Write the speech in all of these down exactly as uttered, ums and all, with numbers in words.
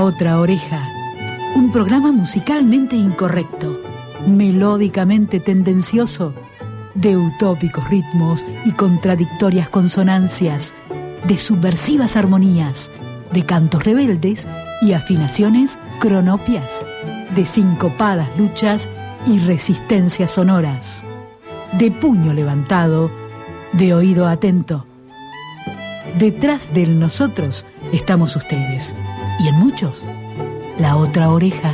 Otra Oreja, un programa musicalmente incorrecto, melódicamente tendencioso, de utópicos ritmos y contradictorias consonancias, de subversivas armonías, de cantos rebeldes y afinaciones cronopias, de sincopadas luchas y resistencias sonoras, de puño levantado, de oído atento. Detrás del nosotros estamos ustedes, y en muchos, la otra oreja.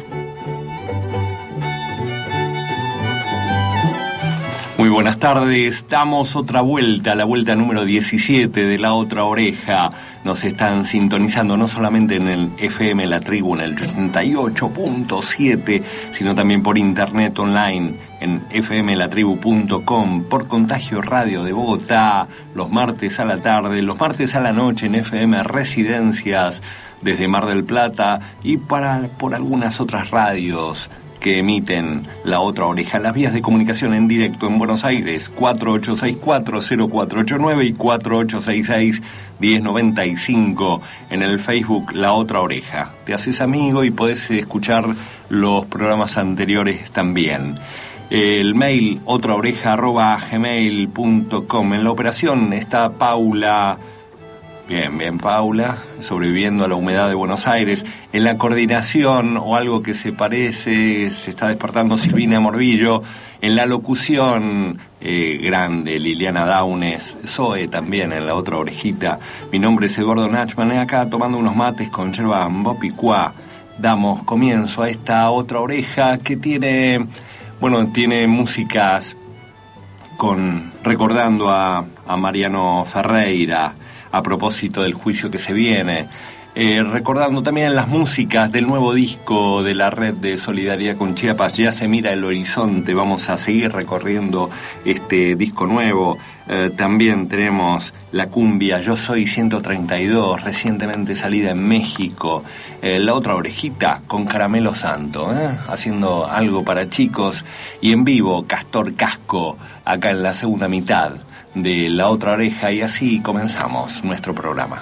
Muy buenas tardes, damos otra vuelta, la vuelta número diecisiete de La Otra Oreja. Nos están sintonizando no solamente en el F M La Tribu, en el ochenta y ocho punto siete, sino también por internet online en f m la tribu punto com, por Contagio Radio de Bogotá, los martes a la tarde, los martes a la noche en F M Residencias desde Mar del Plata y para por algunas otras radios que emiten La Otra Oreja. Las vías de comunicación en directo en Buenos Aires, cuatro ocho seis cuatro, cero cuatro ocho nueve y cuatro ocho seis seis, uno cero nueve cinco. En el Facebook La Otra Oreja. Te haces amigo y podés escuchar los programas anteriores también. El mail otraoreja arroba gmail punto com. En la operación está Paula. Bien, bien, Paula, sobreviviendo a la humedad de Buenos Aires. En la coordinación, o algo que se parece, se está despertando Silvina Morbillo. En la locución, eh, grande, Liliana Daunes. Zoe también en La Otra Orejita. Mi nombre es Eduardo Nachman, y acá tomando unos mates con yerba Mbopicua. Damos comienzo a esta Otra Oreja que tiene, bueno, tiene músicas con, recordando a, a Mariano Ferreira, a propósito del juicio que se viene, eh, recordando también las músicas del nuevo disco de la Red de Solidaridad con Chiapas, Ya se mira el horizonte. Vamos a seguir recorriendo este disco nuevo. Eh, también tenemos la cumbia Yo soy ciento treinta y dos, recientemente salida en México. Eh, la Otra Orejita con Caramelo Santo, ¿eh? haciendo algo para chicos. Y en vivo, Castor Casco, acá en la segunda mitad de La Otra Oreja, y así comenzamos nuestro programa.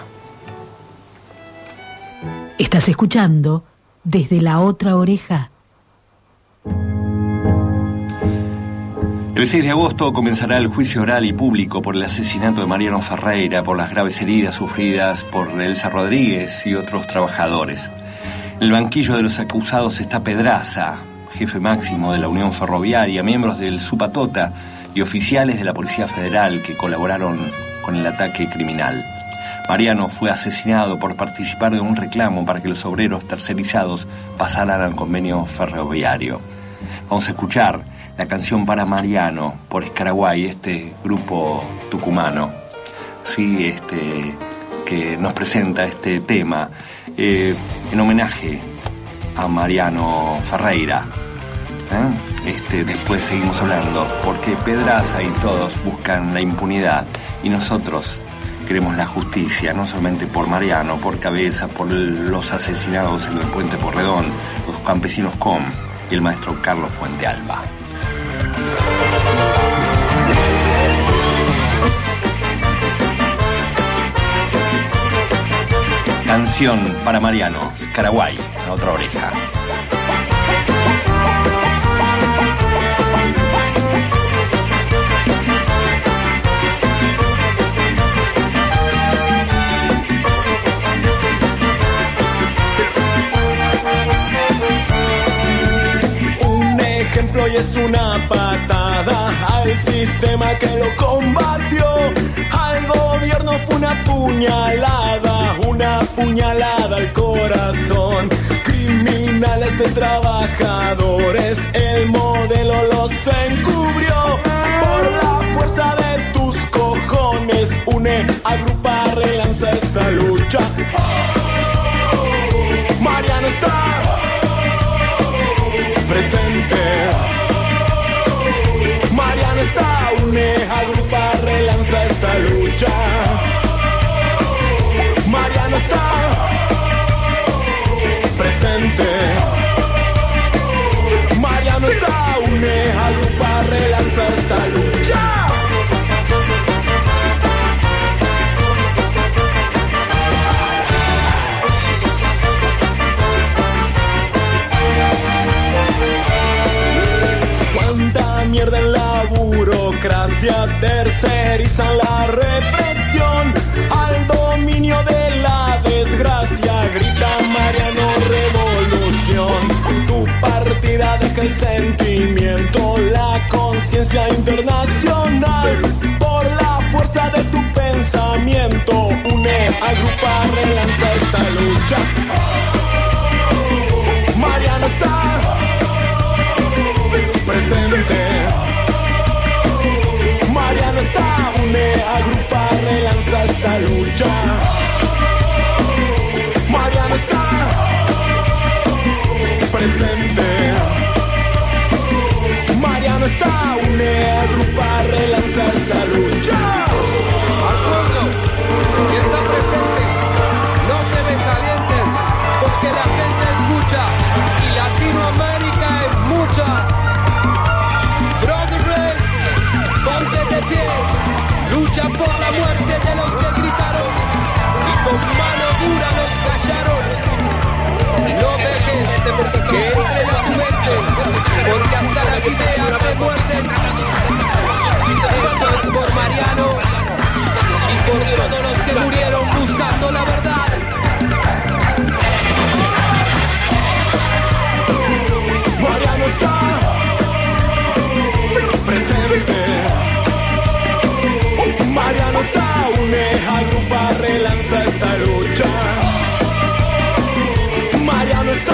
Estás escuchando Desde La Otra Oreja. El seis de agosto comenzará el juicio oral y público por el asesinato de Mariano Ferreira, por las graves heridas sufridas por Elsa Rodríguez y otros trabajadores. En el banquillo de los acusados está Pedraza, jefe máximo de la Unión Ferroviaria, miembros del Supatota y oficiales de la Policía Federal que colaboraron con el ataque criminal. Mariano fue asesinado por participar de un reclamo para que los obreros tercerizados pasaran al convenio ferroviario. Vamos a escuchar la canción Para Mariano por Escaraguay, este grupo tucumano, sí, este, que nos presenta este tema eh, en homenaje a Mariano Ferreira. ¿Eh? Este, después seguimos hablando, porque Pedraza y todos buscan la impunidad y nosotros queremos la justicia, no solamente por Mariano, por Cabeza, por los asesinados en el Puente Porredón, los campesinos C O M y el maestro Carlos Fuentealba. Canción para Mariano, Escaraguay, La Otra Oreja. Y es una patada al sistema que lo combatió. Al gobierno fue una puñalada, una puñalada al corazón. Criminales de trabajadores, el modelo los encubrió. Por la fuerza de tus cojones, une, agrupa, relanza esta lucha. Oh, Mariano está presente. Mariano está, une, agrupa, relanza esta lucha. Mariano está presente. Mariano está, une, agrupa, relanza democracia tercerizan la represión al dominio de la desgracia. Grita Mariano, revolución. Tu partida deja el sentimiento, la conciencia internacional. Por la fuerza de tu pensamiento, une, agrupa, relanza esta lucha. Mariano está presente. Mariano está, une, agrupa, relanza esta lucha. Mariano está presente. Mariano está, une, agrupa, relanza esta lucha. Al pueblo que está presente, no se desalienten, porque la gente escucha y Latinoamérica es mucha. Brother Race, ponte de pie, lucha por la muerte de los que gritaron y con mano dura los callaron. No dejes que entre la mente, porque hasta las ideas te muerden. Esto es por Mariano y por todos los que murieron buscando la verdad. Mariano está presente. Mariano está, une, agrupa, relanza esta lucha. Mariano está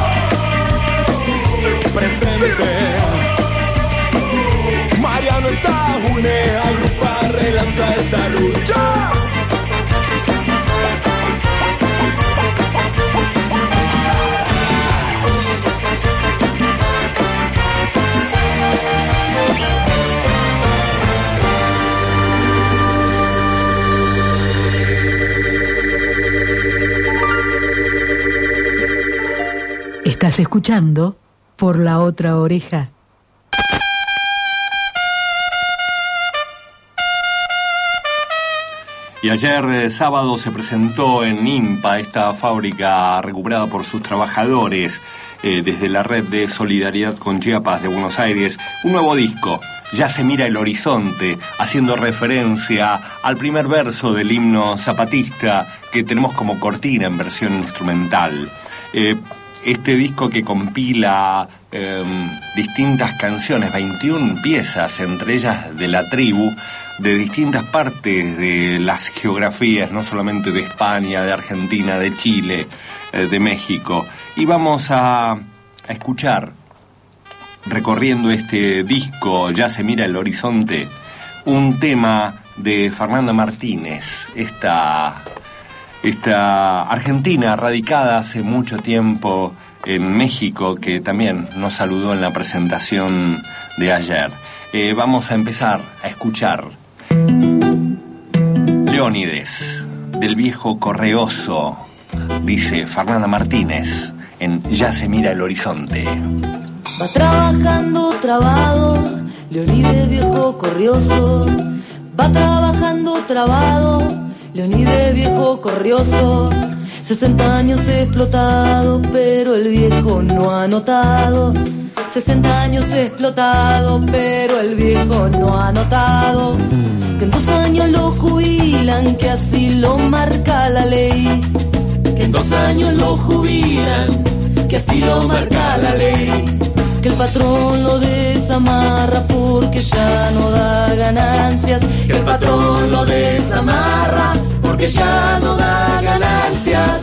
presente. Mariano está, une, agrupa, relanza esta lucha. Estás escuchando Por la Otra Oreja. Y ayer eh, sábado se presentó en INPA, esta fábrica recuperada por sus trabajadores eh, desde la Red de Solidaridad con Chiapas de Buenos Aires, un nuevo disco. Ya se mira el horizonte, haciendo referencia al primer verso del himno zapatista que tenemos como cortina en versión instrumental. Eh, este disco que compila eh, distintas canciones, veintiuna piezas, entre ellas de la tribu, de distintas partes de las geografías, no solamente de España, de Argentina, de Chile, eh, de México. Y vamos a, a escuchar, recorriendo este disco, Ya se mira el horizonte, un tema de Fernanda Martínez, esta, esta argentina radicada hace mucho tiempo en México, que también nos saludó en la presentación de ayer. Eh, vamos a empezar a escuchar Leónides, del viejo correoso, dice Fernanda Martínez en Ya se mira el horizonte. Va trabajando trabado, Leónides viejo corrioso. Va trabajando trabado, Leónides viejo corrioso. Sesenta años explotado, pero el viejo no ha notado. Sesenta años explotado, pero el viejo no ha notado que en dos años lo jubilan, que así lo marca la ley. Que en dos años lo jubilan, que así lo marca la ley. Que el patrón lo desamarra porque ya no da ganancias. Que el patrón lo desamarra porque ya no da ganancias.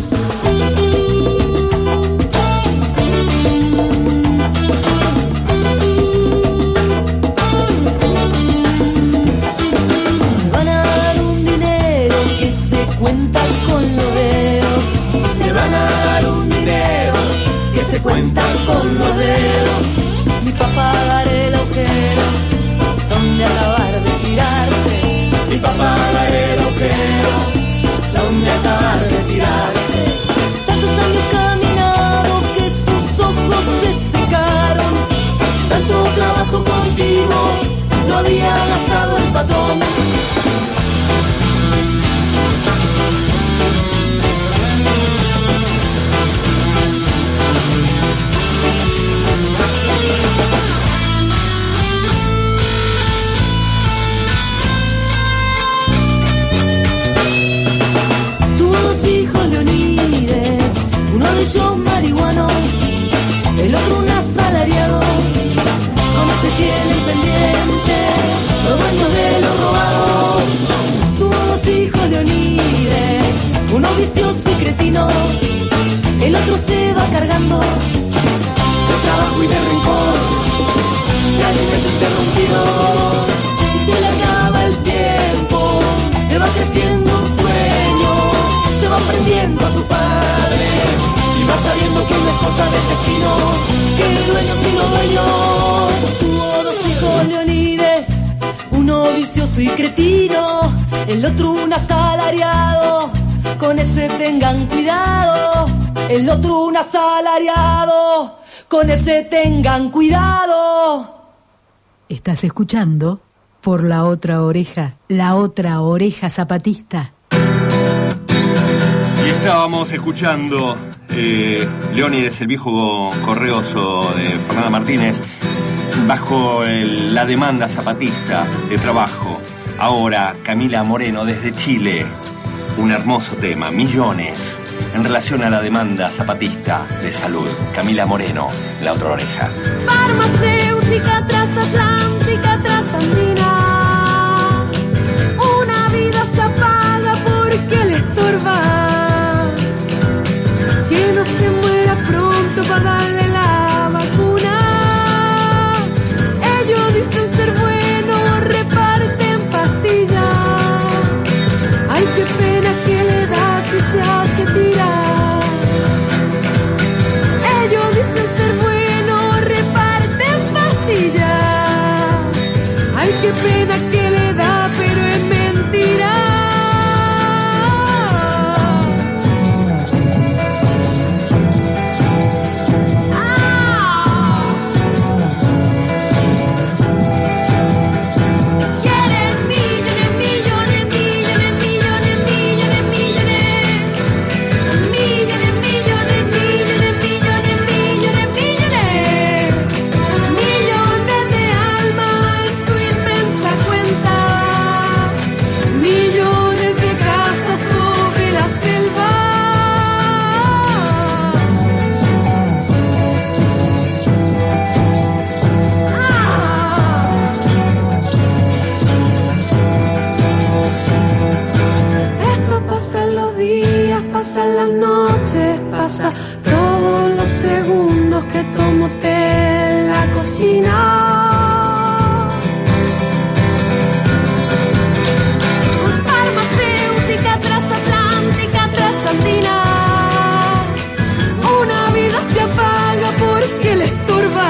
Le van a dar un dinero que se cuenta con los dedos. Le van a dar un dinero que se cuenta con los dedos. Ni pa' pagar el agujero donde acabar de tirarse. Ni pa' pagar el agujero donde acabar de tirarse. Tantos años caminado que sus ojos se secaron. Tanto trabajo contigo lo había gastado el patrón. otro se va cargando de trabajo y de rencor, de alimento interrumpido, y se le acaba el tiempo. Él va creciendo un sueño, se va aprendiendo a su padre, y va sabiendo que no es cosa del destino, que dueños y no dueños. Tuvo dos hijos Leonides, uno vicioso y cretino, el otro un asalariado, con ese tengan cuidado. El otro un asalariado, con ese tengan cuidado. Estás escuchando Por la Otra Oreja, la otra oreja zapatista. Y estábamos escuchando eh, Leónides, el viejo correoso de Fernanda Martínez, bajo el, la demanda zapatista de trabajo. Ahora Camila Moreno desde Chile, un hermoso tema, Millones, en relación a la demanda zapatista de salud. Camila Moreno, La Otra Oreja. Farmacéutica transatlántica, trasandina, una vida se apaga porque le estorba, que no se muera pronto para darle la vacuna. Ellos dicen ser buenos, reparten pastillas. Ay, qué pena que le da si se hace tirar. Ellos dicen ser buenos, reparten pastillas. Ay, qué pena que le da, pero es mentira. Pasan las noches, pasa todos los segundos que tomo té en la cocina. Farmacéutica transatlántica, trasandina, una vida se apaga porque le estorba,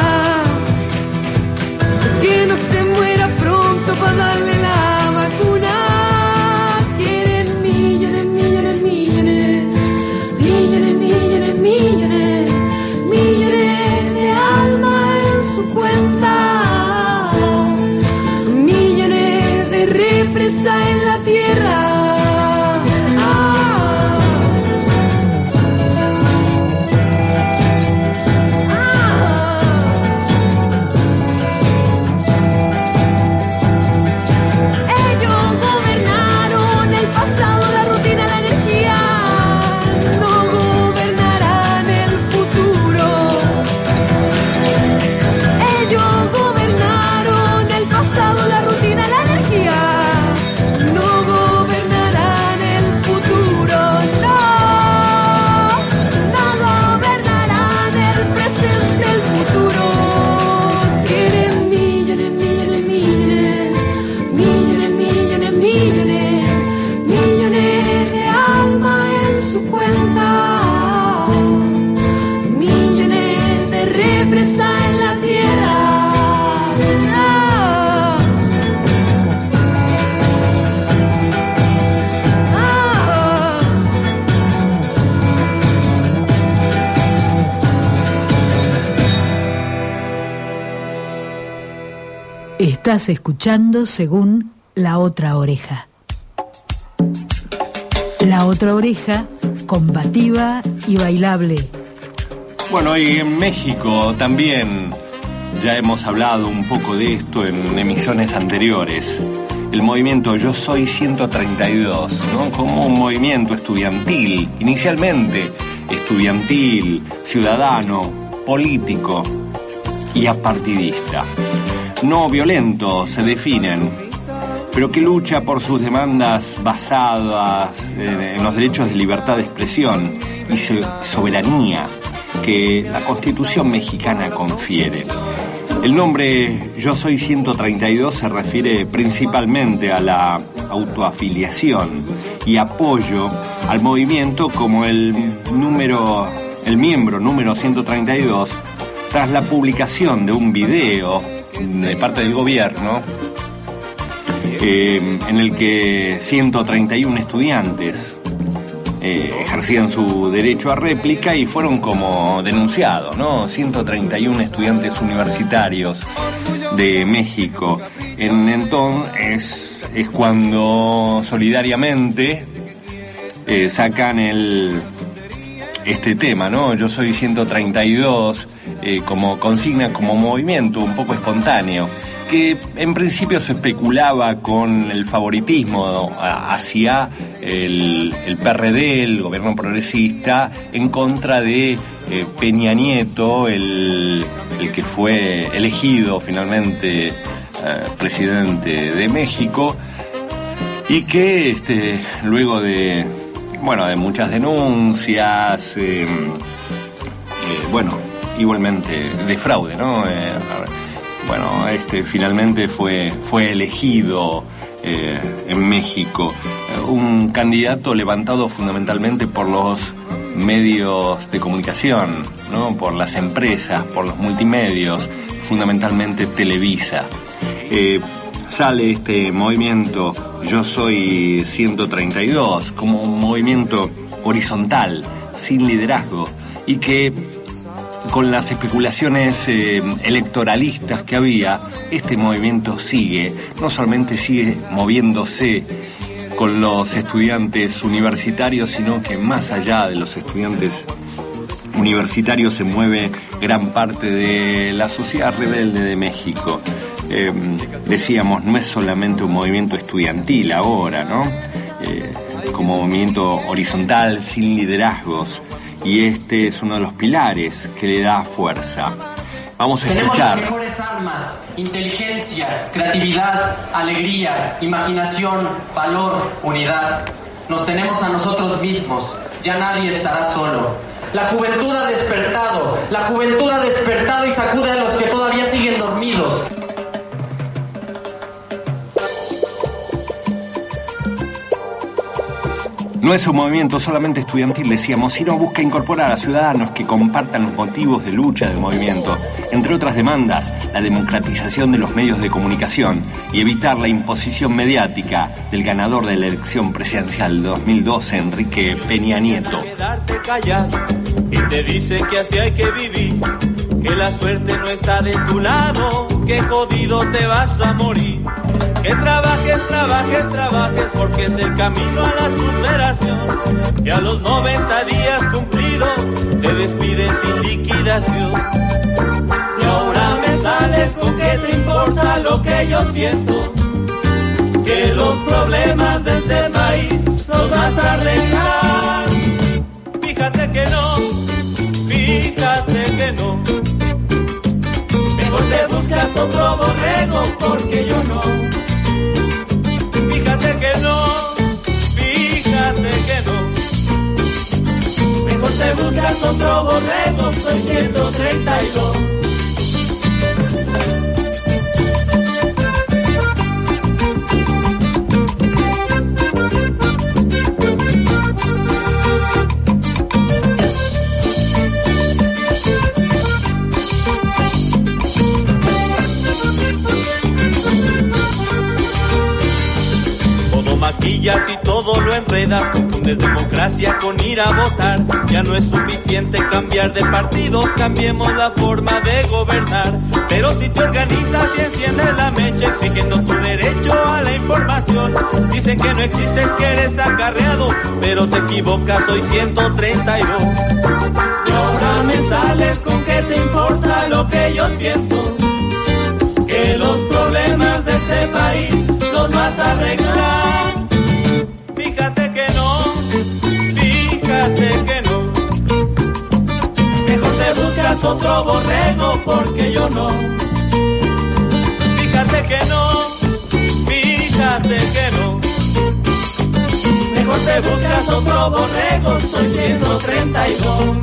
que no se muera pronto para darle la vacuna. En la tierra. Ah. Ah. Ellos gobernaron el pasado, la rutina, la energía. No gobernarán el futuro. Ellos gobernaron el pasado, la rutina, la energía. Estás escuchando según La Otra Oreja. La Otra Oreja, combativa y bailable. Bueno, y en México también ya hemos hablado un poco de esto en emisiones anteriores. El movimiento Yo Soy ciento treinta y dos, ¿no? Como un movimiento estudiantil, inicialmente estudiantil, ciudadano, político y apartidista. No violento se definen pero que lucha por sus demandas basadas en los derechos de libertad de expresión y soberanía que la Constitución mexicana confiere. El nombre Yo Soy ciento treinta y dos se refiere principalmente a la autoafiliación y apoyo al movimiento como el número, el miembro número ciento treinta y dos, tras la publicación de un video de parte del gobierno eh, en el que ciento treinta y uno estudiantes Eh, ejercían su derecho a réplica y fueron como denunciados, ¿no? ciento treinta y uno estudiantes universitarios de México. En entonces es cuando solidariamente eh, sacan el este tema, ¿no? Yo Soy ciento treinta y dos eh, como consigna, como movimiento un poco espontáneo, que en principio se especulaba con el favoritismo hacia el, el P R D, el gobierno progresista, en contra de eh, Peña Nieto, el, el que fue elegido finalmente eh, presidente de México, y que este, luego de, bueno, de muchas denuncias, eh, eh, bueno, igualmente de fraude, ¿no? Eh, Bueno, este finalmente fue, fue elegido eh, en México eh, un candidato levantado fundamentalmente por los medios de comunicación, ¿no? Por las empresas, por los multimedios, fundamentalmente Televisa. Eh, sale este movimiento Yo Soy ciento treinta y dos como un movimiento horizontal, sin liderazgo, y que con las especulaciones eh, electoralistas que había, este movimiento sigue, no solamente sigue moviéndose con los estudiantes universitarios, sino que más allá de los estudiantes universitarios se mueve gran parte de la sociedad rebelde de México. Eh, decíamos, no es solamente un movimiento estudiantil ahora, ¿no? Eh, como movimiento horizontal, sin liderazgos. Y este es uno de los pilares que le da fuerza. Vamos a Tenemos escuchar. Tenemos las mejores armas: inteligencia, creatividad, alegría, imaginación, valor, unidad. Nos tenemos a nosotros mismos. Ya nadie estará solo. La juventud ha despertado. La juventud ha despertado y sacude a los que todavía siguen dormidos. No es un movimiento solamente estudiantil, decíamos, sino busca incorporar a ciudadanos que compartan los motivos de lucha del movimiento, entre otras demandas, la democratización de los medios de comunicación y evitar la imposición mediática del ganador de la elección presidencial de dos mil doce, Enrique Peña Nieto. Quedarte callado y te dicen que así hay que vivir, que la suerte no está de tu lado, que jodido te vas a morir. Que trabajes, trabajes, trabajes, porque es el camino a la superación. Y a los noventa días cumplidos te despides sin liquidación. Y ahora me sales con que te importa lo que yo siento, que los problemas de este país los vas a arreglar. Fíjate que no, fíjate que no. Mejor te buscas otro borrego, porque yo no. Fíjate que no, fíjate que no. Mejor te buscas otro borrego, soy ciento treinta y dos. Maquillas y todo lo enredas, confundes democracia con ir a votar. Ya no es suficiente cambiar de partidos, cambiemos la forma de gobernar. Pero si te organizas y enciendes la mecha exigiendo tu derecho a la información, dicen que no existes, que eres acarreado, pero te equivocas, soy ciento treinta y dos. Y ahora me sales con que te importa lo que yo siento, que los problemas de este país los vas a arreglar. Fíjate que no, fíjate que no. Mejor te buscas otro borrego, porque yo no. Fíjate que no, fíjate fíjate que no. Mejor te buscas otro borrego, soy ciento treinta y dos.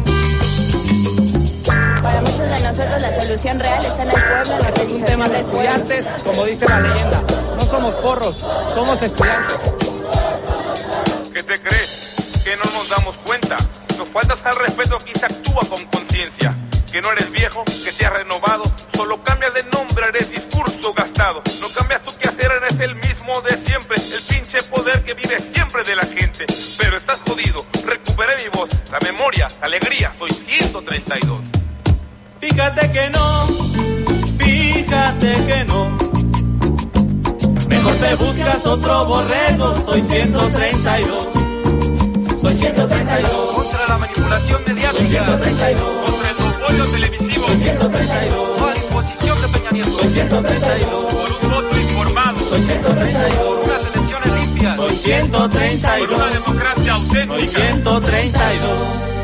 Para muchos de nosotros la solución real está en el pueblo, en la es un tema de estudiantes, como dice la leyenda. No somos porros, somos estudiantes. ¿Qué te crees? ¿Que no nos damos cuenta? Nos faltas al respeto, aquí se actúa con conciencia. Que no eres viejo, que te has renovado, solo cambias de nombre, eres discurso gastado. No cambias tu quehacer, eres el mismo de siempre, el pinche poder que vive siempre de la gente. Pero estás jodido, recuperé mi voz, la memoria, la alegría, soy ciento treinta y dos. Fíjate que no, fíjate que no. Mejor te buscas otro borrego, soy ciento treinta y dos. Soy ciento treinta y dos. Contra la manipulación mediática. Soy ciento treinta y dos. Contra el monopolio televisivo. Soy ciento treinta y dos. Por la imposición de Peña Nieto. Soy ciento treinta y dos. Por un voto informado. Soy ciento treinta y dos. Por unas elecciones limpias. Soy ciento treinta y dos. Por una democracia auténtica. Soy ciento treinta y dos.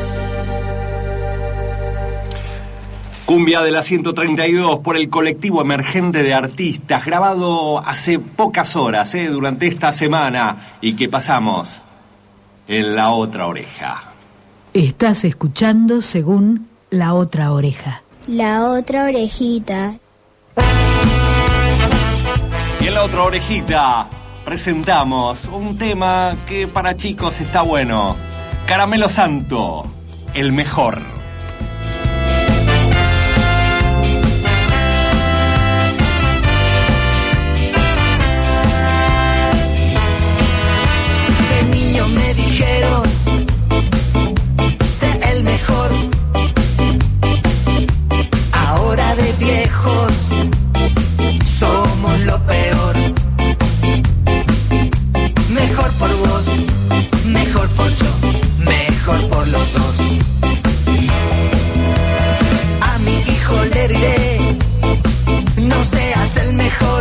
Cumbia de la ciento treinta y dos por el colectivo emergente de artistas, grabado hace pocas horas, ¿eh? Durante esta semana, y que pasamos en La Otra Oreja. Estás escuchando según La Otra Oreja. La Otra Orejita. Y en La Otra Orejita presentamos un tema que para chicos está bueno. Caramelo Santo, el mejor. Me dijeron, sé el mejor. Ahora de viejos somos lo peor. Mejor por vos, mejor por yo, mejor por los dos. A mi hijo le diré, no seas el mejor.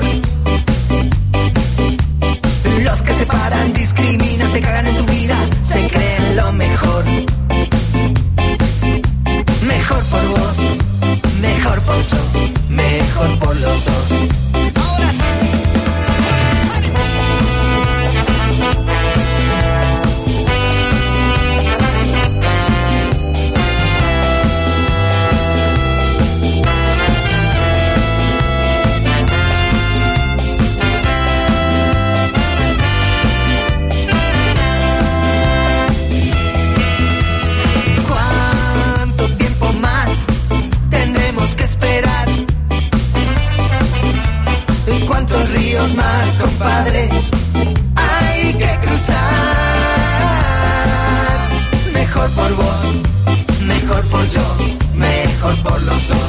Los que se paran, discriminan, se cagan en tu vida, se creen lo mejor. Mejor por vos, mejor por yo, mejor por los dos. Ahora sí, sí. Más, compadre, hay que cruzar. Mejor por vos, mejor por yo, mejor por los dos.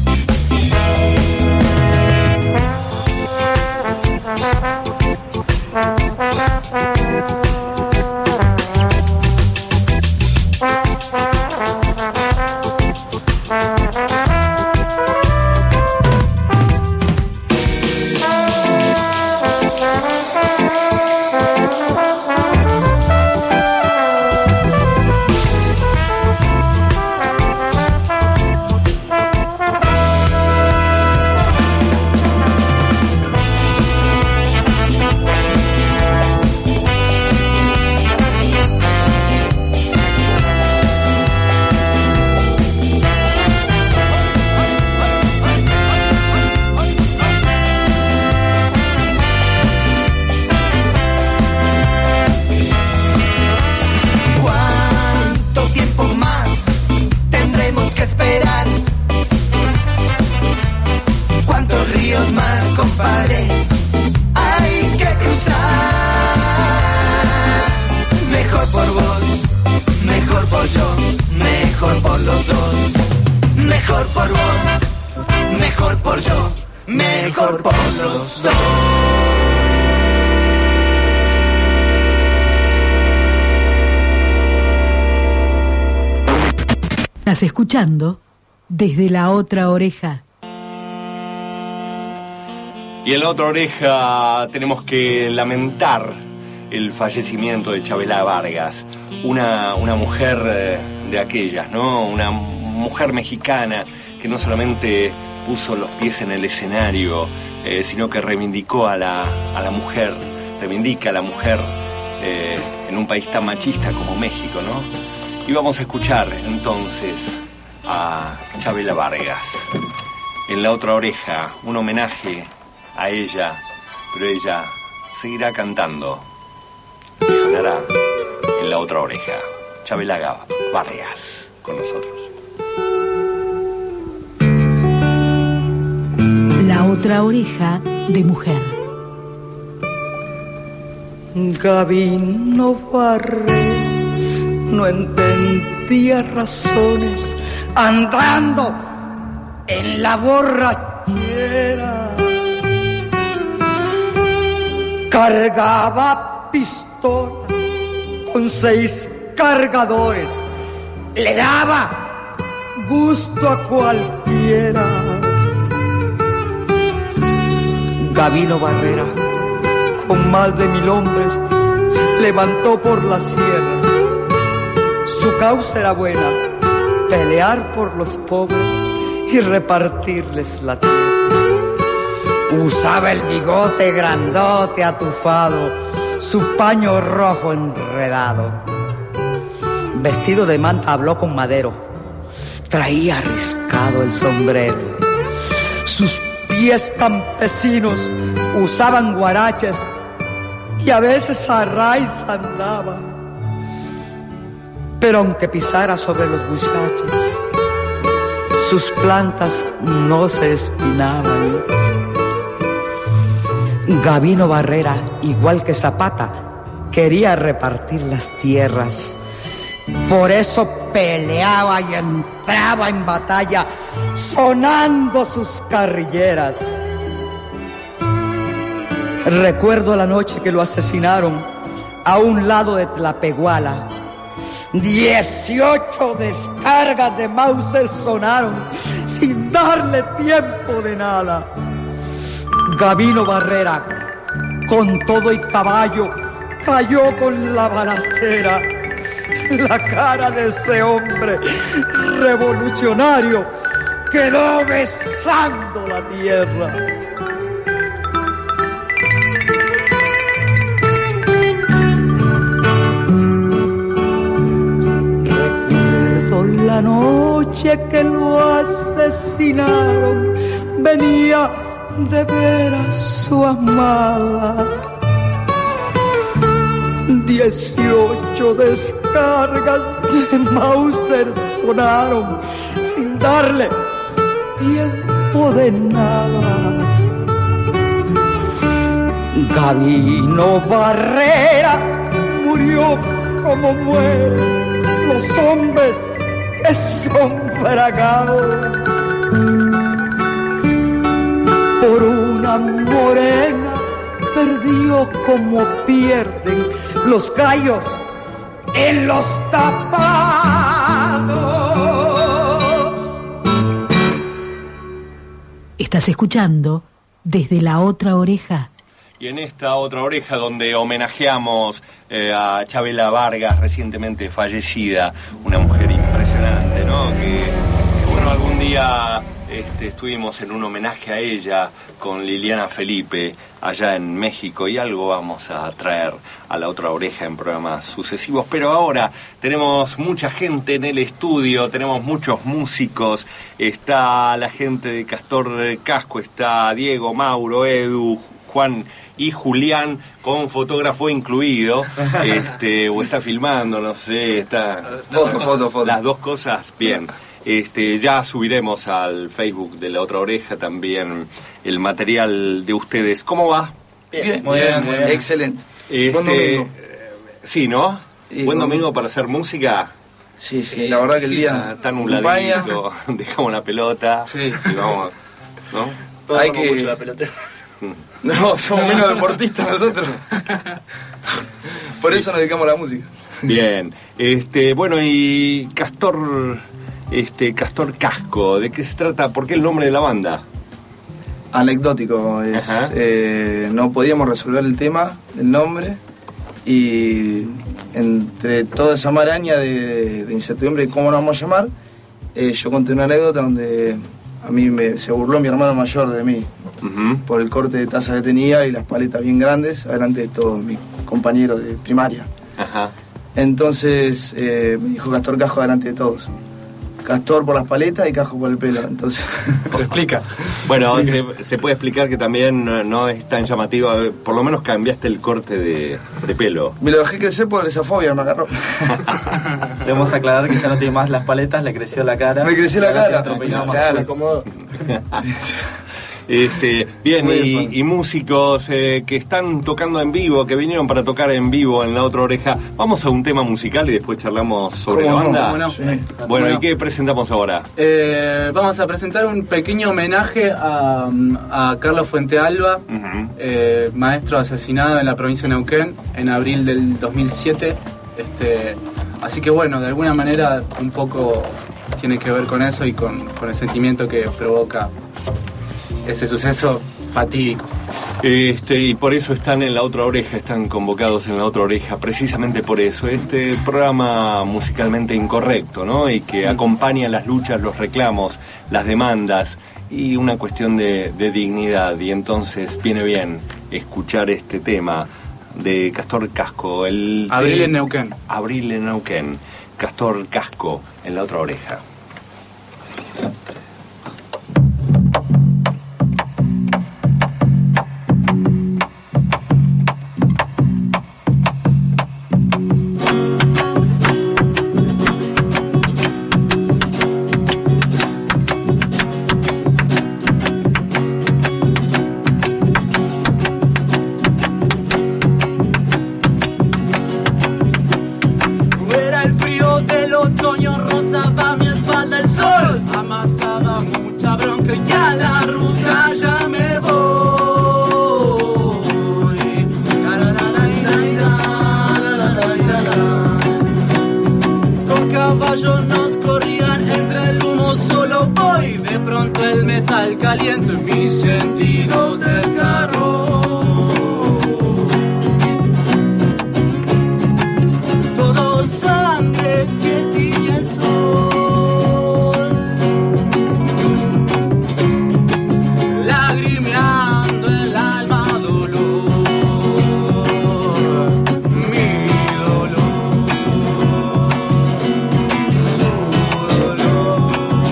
Estás escuchando desde La Otra Oreja. Y en La Otra Oreja tenemos que lamentar el fallecimiento de Chabela Vargas, una, una mujer de aquellas, ¿no? Una mujer mexicana que no solamente puso los pies en el escenario, eh, sino que reivindicó a la, a la mujer reivindica a la mujer eh, en un país tan machista como México, ¿no? Y vamos a escuchar entonces a Chabela Vargas. En la otra oreja, un homenaje a ella, pero ella seguirá cantando y sonará en la otra oreja. Chabela Vargas con nosotros. La otra oreja de mujer. Gabino Barrera no entendía razones andando en la borrachera. Cargaba pistola con seis cargadores, le daba gusto a cualquiera. Gabino Barrera, con más de mil hombres, se levantó por la sierra. Su causa era buena, pelear por los pobres y repartirles la tierra. Usaba el bigote grandote atufado, su paño rojo enredado. Vestido de manta habló con Madero, traía arriscado el sombrero. Sus pies campesinos usaban guaraches y a veces a raíz andaba. Pero aunque pisara sobre los huizaches, sus plantas no se espinaban. Gabino Barrera, igual que Zapata, quería repartir las tierras. Por eso peleaba y entraba en batalla, sonando sus carrilleras. Recuerdo la noche que lo asesinaron a un lado de Tlapehuala. Dieciocho descargas de Mauser sonaron sin darle tiempo de nada. Gabino Barrera, con todo y caballo, cayó con la balacera. La cara de ese hombre revolucionario quedó besando la tierra. Recuerdo la noche que lo asesinaron, venía de ver a su amada. Dieciocho descargas de Mauser sonaron sin darle tiempo de nada. Gabino Barrera murió como mueren los hombres que son bragados. Por una morena perdió como pierden los gallos en los tapados. Estás escuchando Desde la Otra Oreja. Y en esta otra oreja donde homenajeamos eh, a Chabela Vargas, recientemente fallecida, una mujer impresionante, ¿no? Que, que bueno, algún día este, estuvimos en un homenaje a ella con Liliana Felipe allá en México, y algo vamos a traer a la otra oreja en programas sucesivos. Pero ahora tenemos mucha gente en el estudio, tenemos muchos músicos, está la gente de Castor Casco, está Diego, Mauro, Edu, Juan y Julián, con fotógrafo incluido, este, o está filmando, no sé, está... Foto, foto, foto. Las dos cosas, bien. Este, ya subiremos al Facebook de La Otra Oreja también el material de ustedes. ¿Cómo va? Bien, muy bien, muy bien. Excelente. Este, buen domingo. Sí, ¿no? Sí, buen buen domingo para hacer música. Sí, sí, la verdad que el sí, día está nubladito, dejamos la pelota, sí. Y vamos, ¿no? Todos hay que mucho la pelota. No, somos menos deportistas nosotros. Por eso nos dedicamos a la música. Bien, este, bueno, y Castor, este, Castor Casco, ¿de qué se trata? ¿Por qué el nombre de la banda? Anecdótico, es, eh, no podíamos resolver el tema del nombre y entre toda esa maraña de, de incertidumbre de cómo nos vamos a llamar, eh, yo conté una anécdota donde A mí me, se burló mi hermano mayor de mí, uh-huh. por el corte de taza que tenía y las paletas bien grandes, adelante de todos mis compañeros de primaria. Ajá. Entonces eh, me dijo Castor Casco delante de todos. Castor por las paletas y Casco por el pelo, entonces... Lo explica. Bueno, se, se puede explicar que también no, no es tan llamativo, por lo menos cambiaste el corte de, de pelo. Me lo dejé crecer por esa fobia, me agarró. Debemos aclarar que ya no tiene más las paletas, le creció la cara. Me creció la cara, claro, acomodó. Este, bien, y, y músicos eh, que están tocando en vivo, que vinieron para tocar en vivo en La Otra Oreja. Vamos a un tema musical y después charlamos sobre la banda. No? Sí. Bueno, bueno, ¿y qué presentamos ahora? Eh, vamos a presentar un pequeño homenaje a, a Carlos Fuentealba, uh-huh. eh, maestro asesinado en la provincia de Neuquén en abril del dos mil siete. Este, así que bueno, de alguna manera un poco tiene que ver con eso y con, con el sentimiento que provoca ese suceso fatídico. Este, y por eso están en La Otra Oreja, están convocados en La Otra Oreja, precisamente por eso. Este programa musicalmente incorrecto, ¿no? Y que acompaña las luchas, los reclamos, las demandas y una cuestión de, de dignidad. Y entonces viene bien escuchar este tema de Castor Casco. El Abril en Neuquén. Abril en Neuquén. Castor Casco en La Otra Oreja. Caliento y mis sentidos desgarró. Todo sangre que tiñe el sol, lagrimeando el alma dolor, mi dolor, su dolor.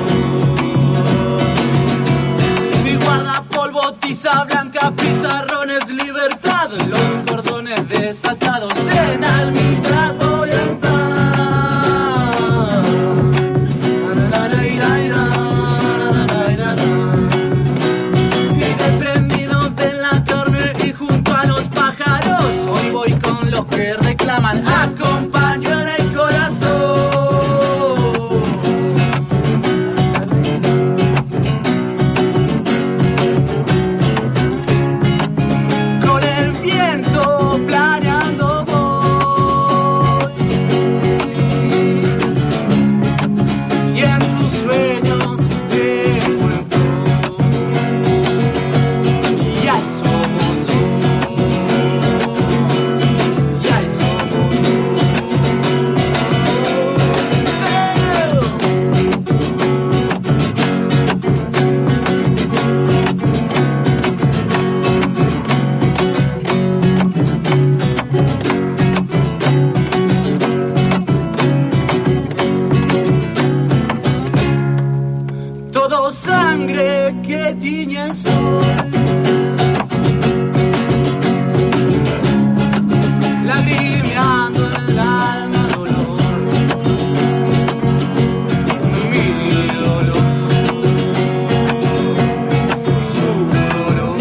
Tiza blanca, pizarrones, libertad, los cordones desatados en almíbar voy a estar. Y desprendido de la carne y junto a los pájaros, hoy voy con los que reclaman, acompaño en el corazón. Sangre que tiñe el sol, lagrimeando el alma dolor, mi dolor, su dolor.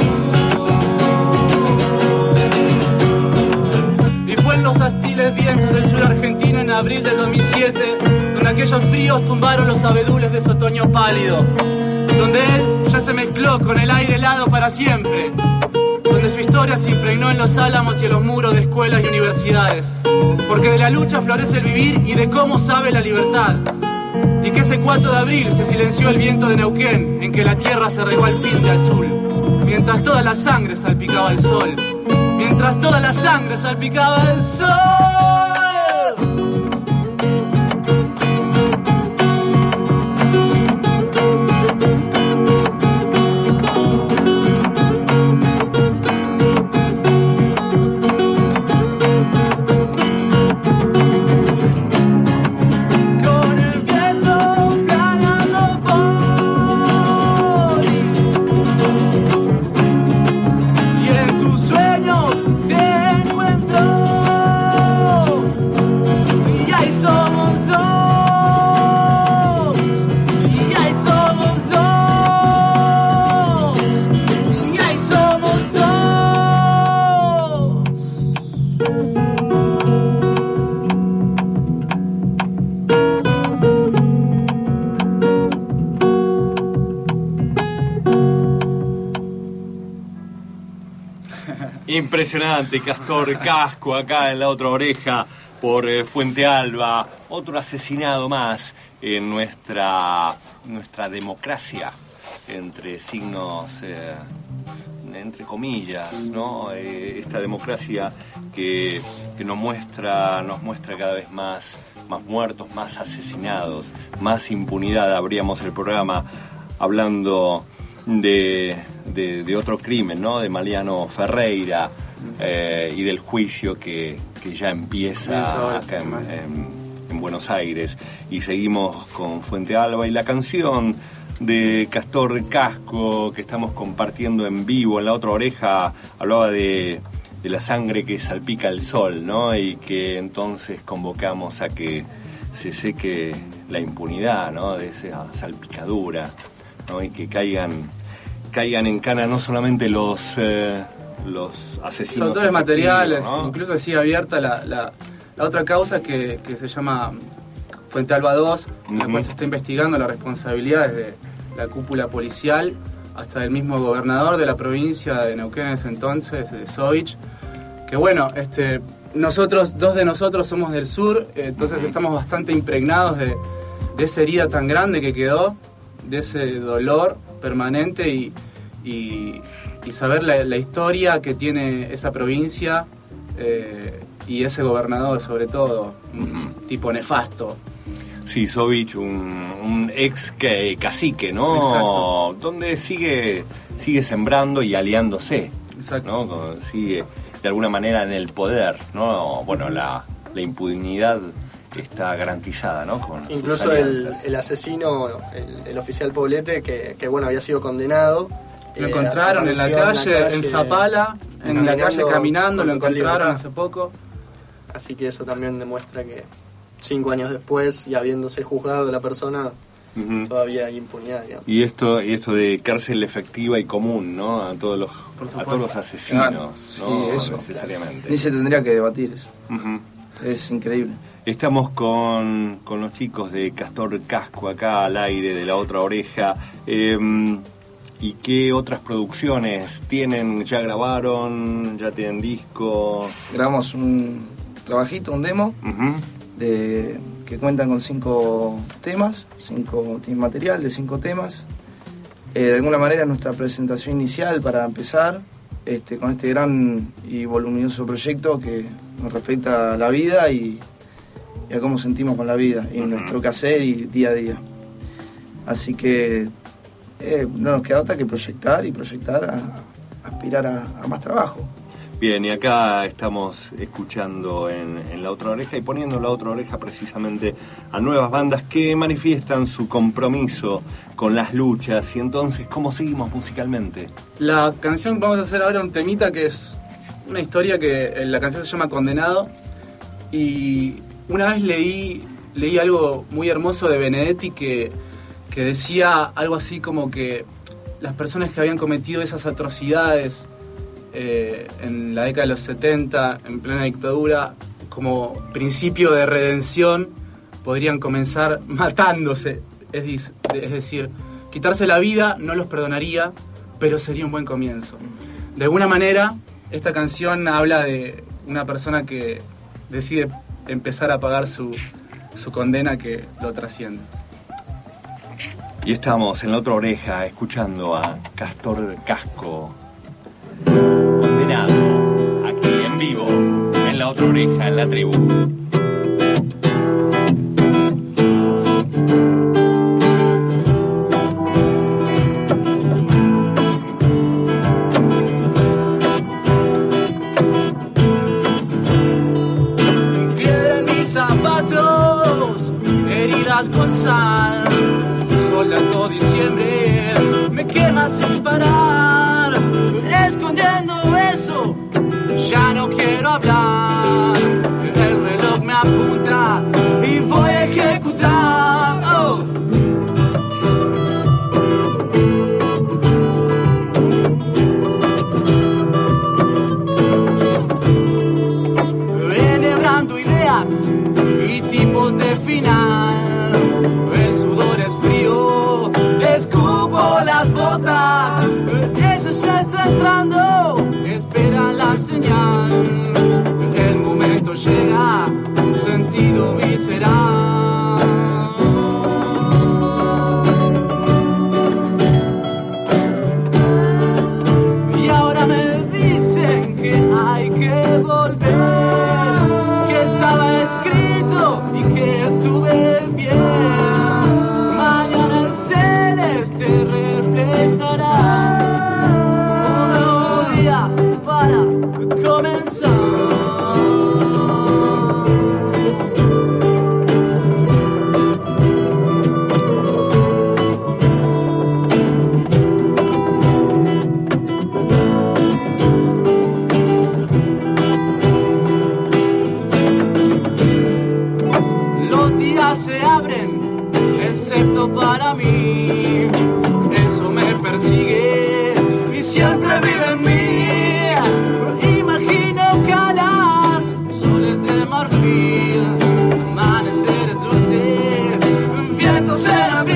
Y fue en los astiles vientos del sur argentino en abril del dos mil siete, donde aquellos fríos tumbaron los abedules de ese otoño pálido, donde él ya se mezcló con el aire helado para siempre, donde su historia se impregnó en los álamos y en los muros de escuelas y universidades, porque de la lucha florece el vivir y de cómo sabe la libertad, y que ese cuatro de abril se silenció el viento de Neuquén, en que la tierra se regó al fin de azul, mientras toda la sangre salpicaba el sol, mientras toda la sangre salpicaba el sol. Impresionante, Castor Casco acá en La Otra Oreja por eh, Fuente Alba. Otro asesinado más en nuestra, nuestra democracia, entre signos, eh, entre comillas, ¿no? Eh, esta democracia que, que nos muestra, nos muestra cada vez más, más muertos, más asesinados, más impunidad. Abríamos el programa hablando de, de, de otro crimen, ¿no? De Mariano Ferreira eh, y del juicio que, que ya empieza acá en, en, en Buenos Aires. Y seguimos con Fuente Alba y la canción de Castor Casco que estamos compartiendo en vivo en La Otra Oreja hablaba de, de la sangre que salpica el sol, ¿no? Y que entonces convocamos a que se seque la impunidad, ¿no? De esa salpicadura, ¿no? Y que caigan caigan en cana no solamente los eh, los asesinos, los autores materiales, ¿no? Incluso sigue abierta la, la, la otra causa que, que se llama Fuente Alba dos, en la cual se está investigando las responsabilidades de la cúpula policial hasta del mismo gobernador de la provincia de Neuquén en ese entonces, de Sovich, que bueno, este, nosotros, dos de nosotros somos del sur, entonces uh-huh. estamos bastante impregnados de, de esa herida tan grande que quedó, de ese dolor permanente y, y, y saber la, la historia que tiene esa provincia eh, y ese gobernador sobre todo, un uh-huh. tipo nefasto. Sí, Sovich, un, un ex que, cacique, ¿no? Exacto. Donde sigue sigue sembrando y aliándose. Exacto. ¿No? Sigue de alguna manera en el poder, ¿no? Bueno, la, la impunidad está garantizada, ¿no? Con incluso el, el asesino, el, el oficial Poblete, que, que bueno, había sido condenado. Lo eh, encontraron en la, calle, en la calle, en Zapala, en la calle caminando, lo encontraron hace poco. Así que eso también demuestra que cinco años después, y habiéndose juzgado la persona, uh-huh. todavía hay impunidad, digamos. Y esto, y esto de cárcel efectiva y común, ¿no? A todos los, a todos los asesinos, claro, sí, ¿no? Eso, necesariamente. Ni se tendría que debatir eso. Uh-huh. Es increíble. Estamos con, con los chicos de Castor Casco acá al aire de La Otra Oreja. Eh, ¿Y qué otras producciones tienen? ¿Ya grabaron? ¿Ya tienen disco? Grabamos un trabajito, un demo. Uh-huh. De, que cuentan con cinco temas, cinco, tiene material de cinco temas. Eh, de alguna manera nuestra presentación inicial para empezar este, con este gran y voluminoso proyecto que nos respecta a la vida y, y a cómo sentimos con la vida y uh-huh. nuestro quehacer y día a día. Así que eh, no nos queda otra que proyectar y proyectar a, a aspirar a, a más trabajo. Bien, y acá estamos escuchando en, en La Otra Oreja y poniendo La Otra Oreja precisamente a nuevas bandas que manifiestan su compromiso con las luchas. Y entonces, ¿cómo seguimos musicalmente? La canción que vamos a hacer ahora, un temita que es una historia que la canción se llama Condenado. Y una vez leí, leí algo muy hermoso de Benedetti que, que decía algo así como que las personas que habían cometido esas atrocidades Eh, en la década de los setenta, en plena dictadura, como principio de redención, podrían comenzar matándose. Es, dis, es decir, quitarse la vida no los perdonaría, pero sería un buen comienzo. De alguna manera, esta canción habla de una persona que decide empezar a pagar su, su condena que lo trasciende. Y estamos en La Otra Oreja escuchando a Castor Casco, Condenado, aquí en vivo, en La Otra Oreja, en la tribu. Piedra en mis zapatos, heridas con sal, sol de todo diciembre, me quema sin parar, escondiendo eso, ya no quiero hablar, el reloj me apunta y voy a ejecutar. Oh. Enhebrando ideas y tipos de final, el sudor es frío, escupo las botas, ella ya está entrando, espera la señal. sentido visceral. Y ahora me dicen que hay que volver, que estaba escrito y que estuve bien. Mañana el celeste reflejará un nuevo día para comenzar. Se abren, excepto para mí. Eso me persigue y siempre vive en mí. Imagino calas, soles de marfil, amaneceres dulces, vientos en abril.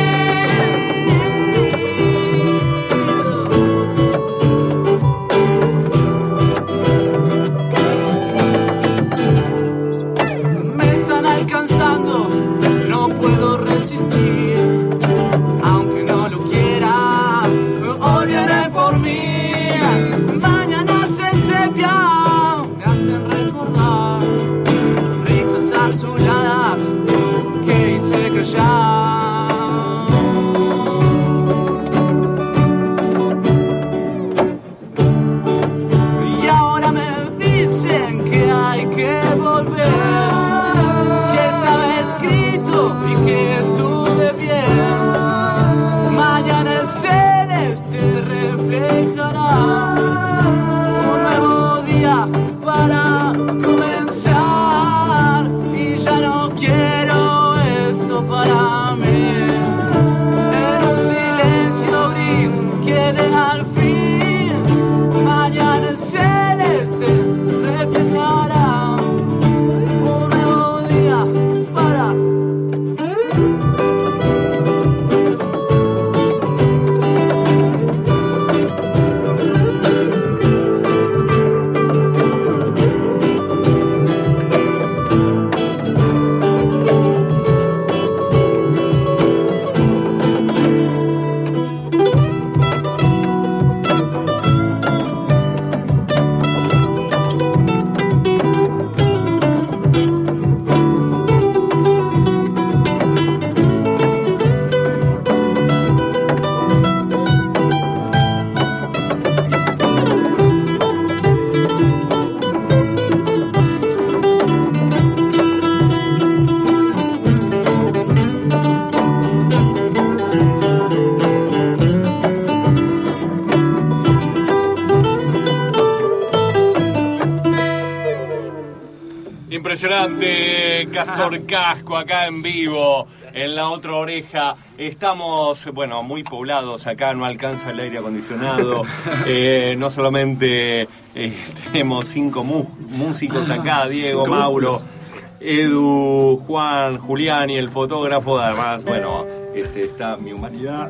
Me están alcanzando, no puedo resistir, aunque no lo quiera, hoy viene por mí. Mañana se sepia, me hacen recordar risas azuladas que hice callar. Y ahora me dicen que hay que volver, que estaba escrito y que estuve bien. Mañana el celeste reflejará un nuevo día para comenzar. Y ya no quiero esto para mí. En un silencio gris quede al fin. Mañana el celeste reflejará un nuevo día para Impresionante, Castor Casco acá en vivo, en La Otra Oreja. Estamos, bueno, muy poblados acá, no alcanza el aire acondicionado. Eh, no solamente eh, tenemos cinco mu- músicos acá, Diego, Mauro, Edu, Juan, Julián y el fotógrafo. Además, bueno, este, está mi humanidad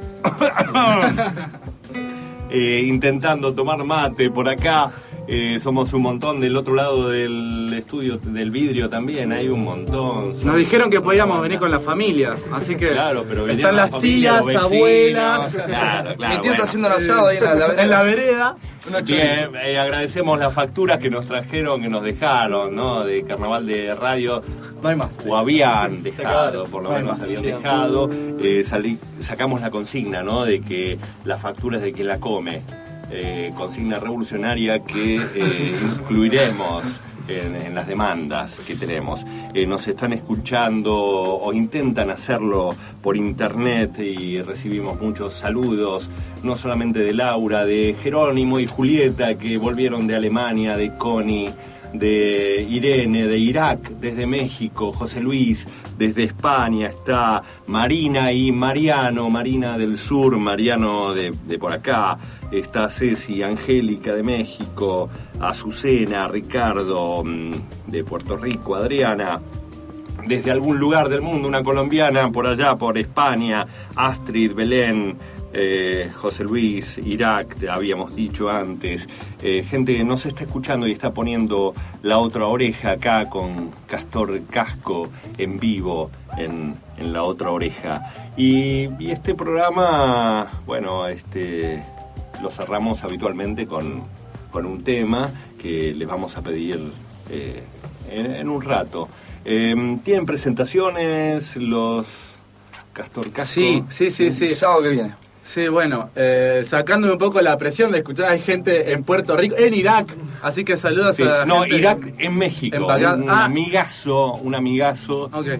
eh, intentando tomar mate por acá. Eh, somos un montón del otro lado del estudio, del vidrio también, hay un montón. Nos dijeron que podíamos venir con la familia, así que claro, pero están las familia, tías, abuelas. Claro, claro, Mi tío bueno. está haciendo un asado ahí en la, la vereda. En la vereda. Bien, eh, agradecemos las facturas que nos trajeron, que nos dejaron, ¿no? De Carnaval de Radio. No hay más. O habían dejado, por lo No hay menos más. habían Sí. dejado. Eh, salí, sacamos la consigna, ¿no? De que la factura es de quien la come. Eh, consigna revolucionaria que eh, incluiremos en, en las demandas que tenemos. Eh, nos están escuchando o intentan hacerlo por internet y recibimos muchos saludos, no solamente de Laura, de Jerónimo y Julieta, que volvieron de Alemania, de Connie, de Irene, de Irak, desde México, José Luis, desde España está Marina y Mariano, Marina del Sur, Mariano de, de por acá, está Ceci, Angélica de México, Azucena, Ricardo de Puerto Rico, Adriana, desde algún lugar del mundo, una colombiana por allá, por España, Astrid, Belén, eh, José Luis, Irak, te habíamos dicho antes, eh, gente que nos está escuchando y está poniendo La Otra Oreja acá con Castor Casco en vivo en, en La Otra Oreja. Y, y este programa, bueno, este lo cerramos habitualmente con, con un tema que les vamos a pedir eh, en, en un rato. Eh, ¿Tienen presentaciones los Castor Casco? Sí, sí, sí, sí. El sábado que viene. Sí, bueno, eh, sacándome un poco la presión de escuchar a gente en Puerto Rico, en Irak, así que saludos sí, a la no, gente Irak en, en México, en un, un ah. amigazo, un amigazo, okay.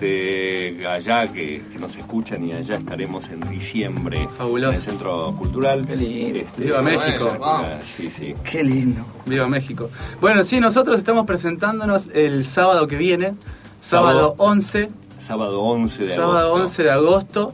este, allá que, que nos escuchan y allá estaremos en diciembre. Fabuloso. En el Centro Cultural. Qué lindo. Este, Viva México. Bueno, wow. Sí, sí. Qué lindo. Viva México. Bueno, sí, nosotros estamos presentándonos el sábado que viene, sábado, sábado once. Sábado once de sábado agosto. once de agosto.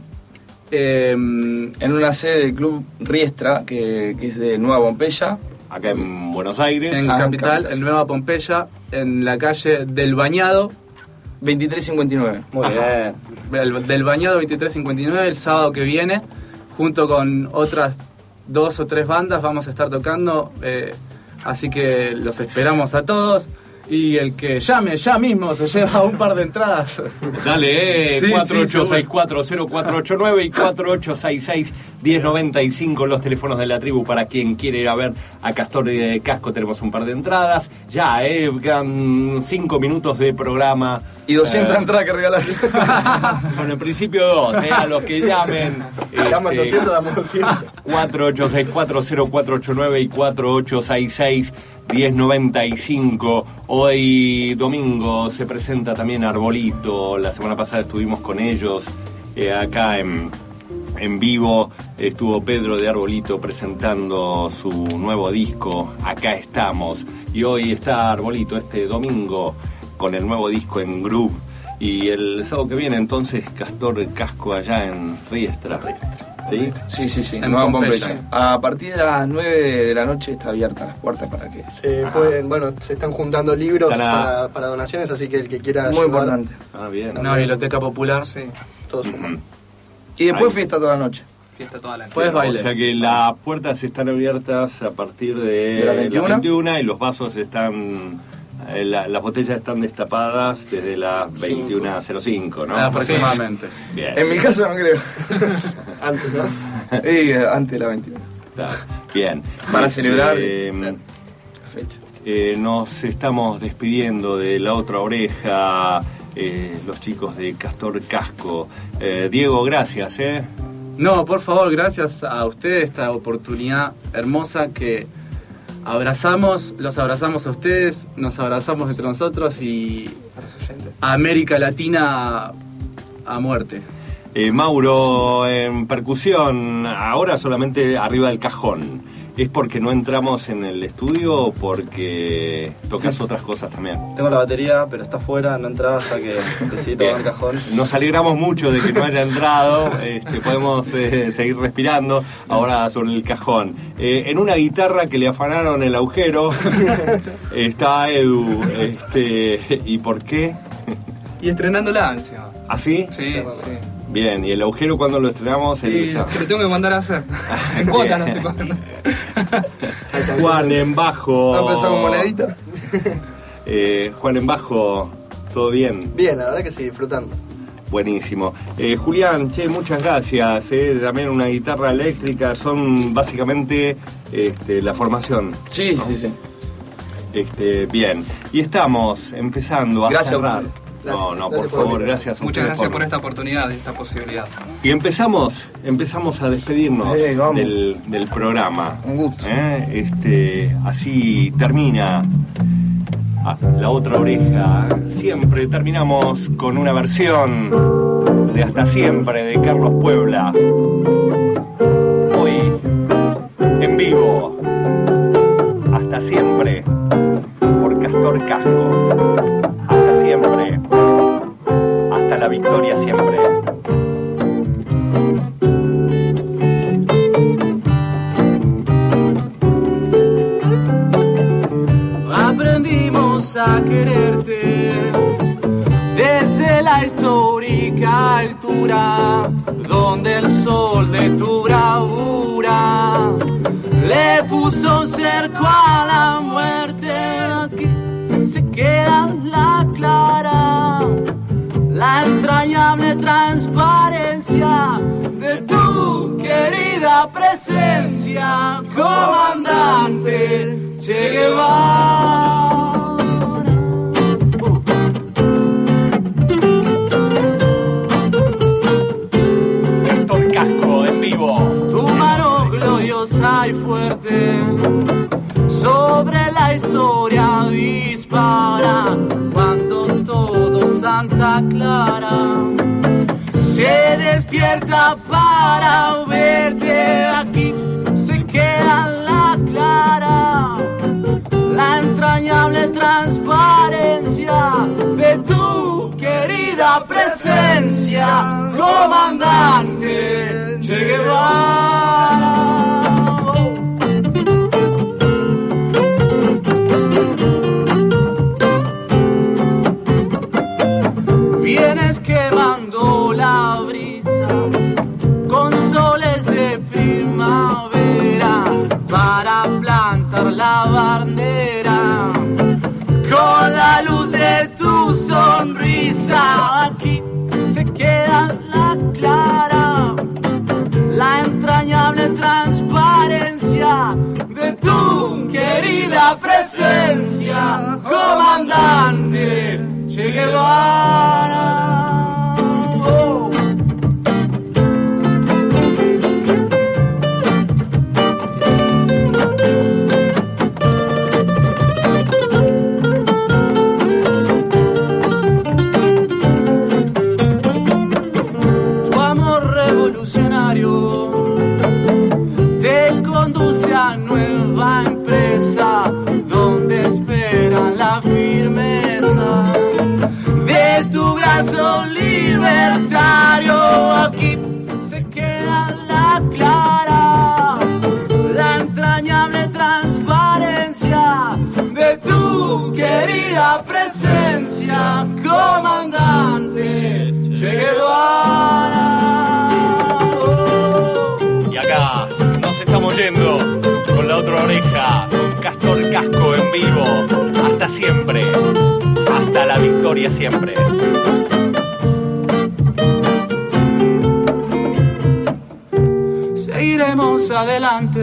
Eh, en una sede del Club Riestra, que, que es de Nueva Pompeya. Acá en Buenos Aires. En ah, Capital, Capital, en Nueva Pompeya, en la calle del Bañado. veintitrés cincuenta y nueve. Muy bien. El, del Bañado veintitrés cincuenta y nueve, el sábado que viene, junto con otras dos o tres bandas, vamos a estar tocando. Eh, así que los esperamos a todos. Y el que llame ya mismo se lleva un par de entradas. Dale, eh, sí, cuatro ocho seis sí, cuatro cero cuatro ocho nueve y cuatro ocho seis seis uno cero nueve cinco, los teléfonos de la tribu para quien quiere ir a ver a Castor de Casco. Tenemos un par de entradas. Ya, eh, quedan cinco minutos de programa. Y doscientas eh, entradas que regalar. Bueno, en principio dos, eh, a los que llamen. Damos este, doscientos, damos doscientos. cuatro ocho seis cuatro cero cuatro ocho nueve y cuatro ocho seis seis uno cero nueve cinco. Hoy domingo se presenta también Arbolito. La semana pasada estuvimos con ellos eh, acá en, en vivo. Estuvo Pedro de Arbolito presentando su nuevo disco. Acá estamos. Y hoy está Arbolito este domingo con el nuevo disco en Groove. Y el sábado que viene entonces Castor Casco allá en Riestra. ¿Sí? Sí, sí, sí. En Nueva Pompeya. Pompeya. A partir de las nueve de la noche está abierta las puertas para que... Se pueden, bueno, se están juntando libros Para- para, para donaciones, así que el que quiera Muy ayudar, importante. Ah, bien. Una biblioteca popular. Sí, todo suma. Ujú. Y después Ahí. fiesta toda la noche. Fiesta toda la noche. Puedes O bailar. sea que las puertas están abiertas a partir de, ¿De las veintiuna? las veintiuna y los vasos están, eh, la- las botellas están destapadas desde las veintiuna cero cinco, ¿no? Aproximadamente. Bien. En mi caso no creo. Antes, ¿no? Y eh, antes de la veintiuna. Está bien. Para Este, celebrar eh, la fecha. eh, nos estamos despidiendo de La Otra Oreja, eh, los chicos de Castor Casco. Eh, Diego, gracias, ¿eh? No, por favor, gracias a ustedes, esta oportunidad hermosa que abrazamos, los abrazamos a ustedes, nos abrazamos entre nosotros y a América Latina a muerte. Eh, Mauro, en percusión, ahora solamente arriba del cajón. ¿Es porque no entramos en el estudio o porque tocas Sí. otras cosas también? Tengo la batería, pero está afuera, no entraba hasta que decidí tocar el cajón. Nos alegramos mucho de que no haya entrado, este, podemos eh, seguir respirando. Ahora sobre el cajón. Eh, en una guitarra que le afanaron el agujero está Edu. Este, ¿y por qué? Y estrenándola encima. ¿Así? Sí, sí. Bien, ¿y el agujero cuando lo estrenamos? Y Elisa? se lo tengo que mandar a hacer. En cuota no estoy pagando. Juan en bajo. ¿No empezó con monedita? Eh, Juan en bajo, ¿todo bien? Bien, la verdad que sí, disfrutando. Buenísimo. Eh, Julián, che, muchas gracias. Eh, también una guitarra eléctrica, son básicamente este, la formación. Sí, ¿no? sí, sí. Este, bien. Y estamos empezando a Gracias, cerrar. Gracias. No, no, Gracias por por favor, la gracias. a Muchas ustedes gracias por esta oportunidad, esta posibilidad. Y empezamos, empezamos a despedirnos Eh, vamos. del, del programa. Un gusto. ¿Eh? Este, así termina ah, La Otra Oreja. Siempre terminamos con una versión de Hasta Siempre de Carlos Puebla. Hoy, en vivo, Hasta Siempre, por Castor Casco. Hasta siempre. Hasta la victoria siempre. Aprendimos a quererte desde la histórica altura donde el sol de tu bravura le puso cerco a la muerte. Aquí se queda la clara, la entrañable transparencia de tu querida presencia, comandante Che Guevara. Gastón Casco en vivo. Tu mano gloriosa y fuerte sobre la historia dispara cuando todo Santa Clara se despierta para verte. Aquí se queda la clara, la entrañable transparencia de tu querida presencia, comandante Che Guevara. Vienes quemando la brisa con soles de primavera para plantar la bandera con la luz de tu sonrisa. Aquí se queda la clara, la entrañable transparencia de tu querida presencia, comandante Che Guevara. Oh. Tu amor revolucionario te conduce a nueva empresa donde esperan la firmeza de tu brazo libertario. Aquí se queda la clara, la entrañable transparencia de tu querida presencia, comandante Che Guevara. Y acá nos estamos yendo con la otra oreja, con Castor Casco en vivo. Hasta siempre. Hasta la victoria siempre. Seguiremos adelante,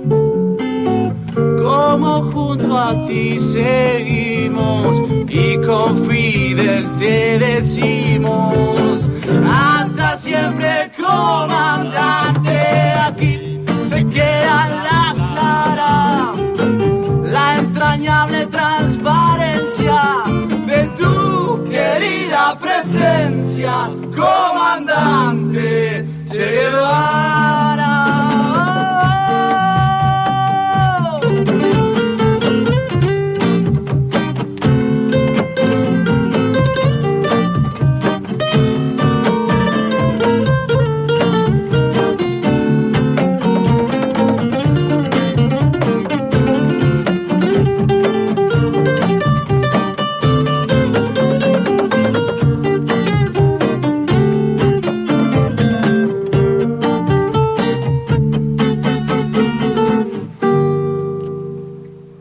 como junto a ti seguimos, y con Fidel te decimos, hasta siempre, comandante. Aquí se queda la clara, la entrañable transparencia de tu querida presencia, comandante Che Guevara.